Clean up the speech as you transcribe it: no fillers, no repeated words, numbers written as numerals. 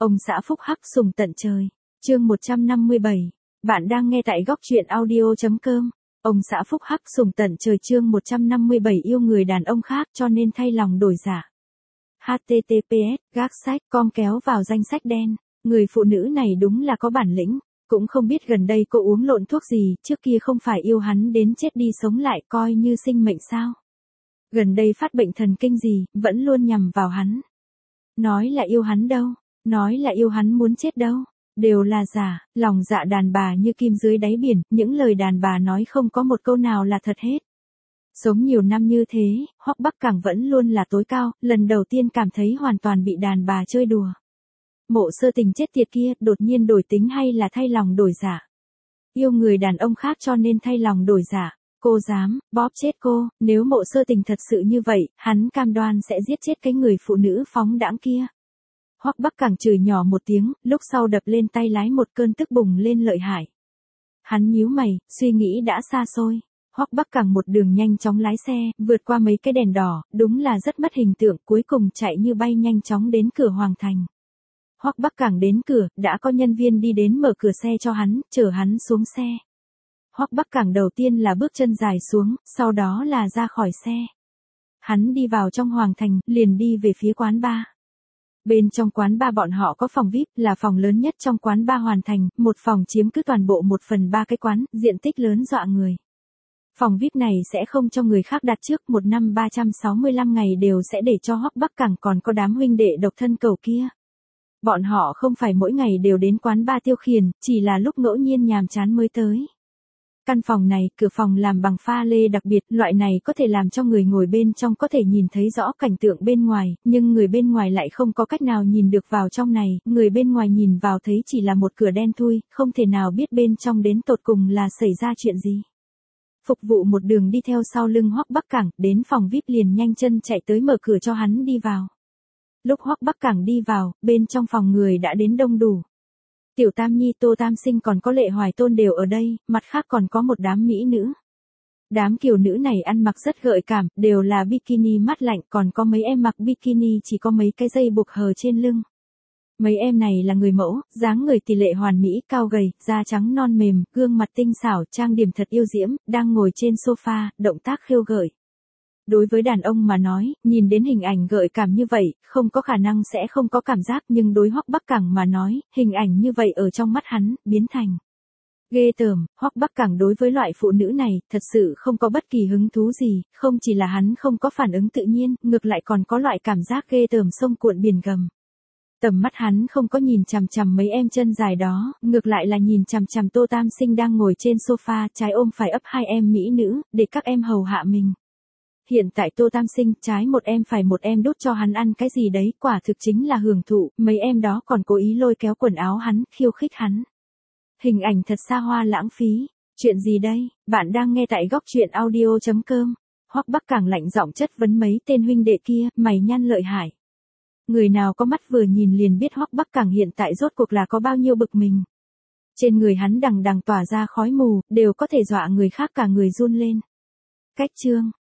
Ông xã phúc hắc sùng tận trời. Chương 157. Bạn đang nghe tại góc truyện audio.com. Ông xã phúc hắc sùng tận trời chương 157 yêu người đàn ông khác cho nên thay lòng đổi dạ. https gác sách com kéo vào danh sách đen. Người phụ nữ này đúng là có bản lĩnh. Cũng không biết gần đây cô uống lộn thuốc gì, trước kia không phải yêu hắn đến chết đi sống lại coi như sinh mệnh sao. Gần đây phát bệnh thần kinh gì, vẫn luôn nhằm vào hắn. Nói là yêu hắn đâu, nói là yêu hắn muốn chết đâu, đều là giả, lòng dạ đàn bà như kim dưới đáy biển, những lời đàn bà nói không có một câu nào là thật hết. Sống nhiều năm như thế, Hoắc Bắc Cảng vẫn luôn là tối cao, lần đầu tiên cảm thấy hoàn toàn bị đàn bà chơi đùa. Mộ Sơ Tình chết tiệt kia, đột nhiên đổi tính hay là thay lòng đổi dạ? Yêu người đàn ông khác cho nên thay lòng đổi dạ. Cô dám, bóp chết cô, nếu Mộ Sơ Tình thật sự như vậy, hắn cam đoan sẽ giết chết cái người phụ nữ phóng đãng kia. Hoắc Bắc Cảng chửi nhỏ một tiếng, lúc sau đập lên tay lái một cơn tức bùng lên lợi hại. Hắn nhíu mày, suy nghĩ đã xa xôi. Hoắc Bắc Cảng một đường nhanh chóng lái xe, vượt qua mấy cái đèn đỏ, đúng là rất mất hình tượng, cuối cùng chạy như bay nhanh chóng đến cửa Hoàng Thành. Hoắc Bắc Cảng đến cửa, đã có nhân viên đi đến mở cửa xe cho hắn, chở hắn xuống xe. Hoắc Bắc Cảng đầu tiên là bước chân dài xuống, sau đó là ra khỏi xe. Hắn đi vào trong Hoàng Thành, liền đi về phía quán bar. Bên trong quán bar bọn họ có phòng VIP, là phòng lớn nhất trong quán bar Hoàn Thành, một phòng chiếm cứ toàn bộ 1/3 cái quán, diện tích lớn dọa người. Phòng VIP này sẽ không cho người khác đặt trước, một năm 365 ngày đều sẽ để cho Hoắc Bắc Cảng còn có đám huynh đệ độc thân cầu kia. Bọn họ không phải mỗi ngày đều đến quán bar tiêu khiển, chỉ là lúc ngẫu nhiên nhàm chán mới tới. Căn phòng này, cửa phòng làm bằng pha lê đặc biệt, loại này có thể làm cho người ngồi bên trong có thể nhìn thấy rõ cảnh tượng bên ngoài, nhưng người bên ngoài lại không có cách nào nhìn được vào trong này, người bên ngoài nhìn vào thấy chỉ là một cửa đen thui, không thể nào biết bên trong đến tột cùng là xảy ra chuyện gì. Phục vụ một đường đi theo sau lưng Hoắc Bắc Cảng, đến phòng VIP liền nhanh chân chạy tới mở cửa cho hắn đi vào. Lúc Hoắc Bắc Cảng đi vào, bên trong phòng người đã đến đông đủ. Tiểu Tam Nhi, Tô Tam Sinh còn có Lệ Hoài Tôn đều ở đây, mặt khác còn có một đám mỹ nữ. Đám kiều nữ này ăn mặc rất gợi cảm, đều là bikini mát lạnh, còn có mấy em mặc bikini chỉ có mấy cái dây buộc hờ trên lưng. Mấy em này là người mẫu, dáng người tỷ lệ hoàn mỹ, cao gầy, da trắng non mềm, gương mặt tinh xảo, trang điểm thật yêu diễm, đang ngồi trên sofa, động tác khiêu gợi. Đối với đàn ông mà nói, nhìn đến hình ảnh gợi cảm như vậy, không có khả năng sẽ không có cảm giác, nhưng đối Hoắc Bắc Cảng mà nói, hình ảnh như vậy ở trong mắt hắn, biến thành ghê tởm. Hoắc Bắc Cảng đối với loại phụ nữ này, thật sự không có bất kỳ hứng thú gì, không chỉ là hắn không có phản ứng tự nhiên, ngược lại còn có loại cảm giác ghê tởm sông cuộn biển gầm. Tầm mắt hắn không có nhìn chằm chằm mấy em chân dài đó, ngược lại là nhìn chằm chằm Tô Tam Sinh đang ngồi trên sofa, trái ôm phải ấp hai em mỹ nữ, để các em hầu hạ mình. Hiện tại Tô Tam Sinh, trái một em phải một em đút cho hắn ăn cái gì đấy, quả thực chính là hưởng thụ, mấy em đó còn cố ý lôi kéo quần áo hắn, khiêu khích hắn. Hình ảnh thật xa hoa lãng phí. Chuyện gì đây? Bạn đang nghe tại góc truyện audio.com. Hoắc Bắc Cảng lạnh giọng chất vấn mấy tên huynh đệ kia, mày nhăn lợi hại. Người nào có mắt vừa nhìn liền biết Hoắc Bắc Cảng hiện tại rốt cuộc là có bao nhiêu bực mình. Trên người hắn đằng đằng tỏa ra khói mù, đều có thể dọa người khác cả người run lên. Cách chương.